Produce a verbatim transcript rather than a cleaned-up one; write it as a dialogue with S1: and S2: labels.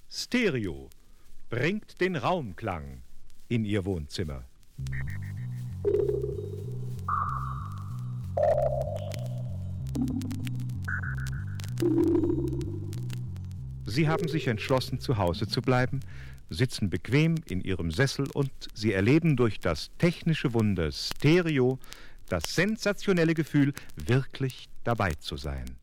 S1: Stereo bringt den Raumklang in Ihr Wohnzimmer. Sie haben sich entschlossen, zu Hause zu bleiben, sitzen bequem in Ihrem Sessel und Sie erleben durch das technische Wunder Stereo das sensationelle Gefühl, wirklich dabei zu sein.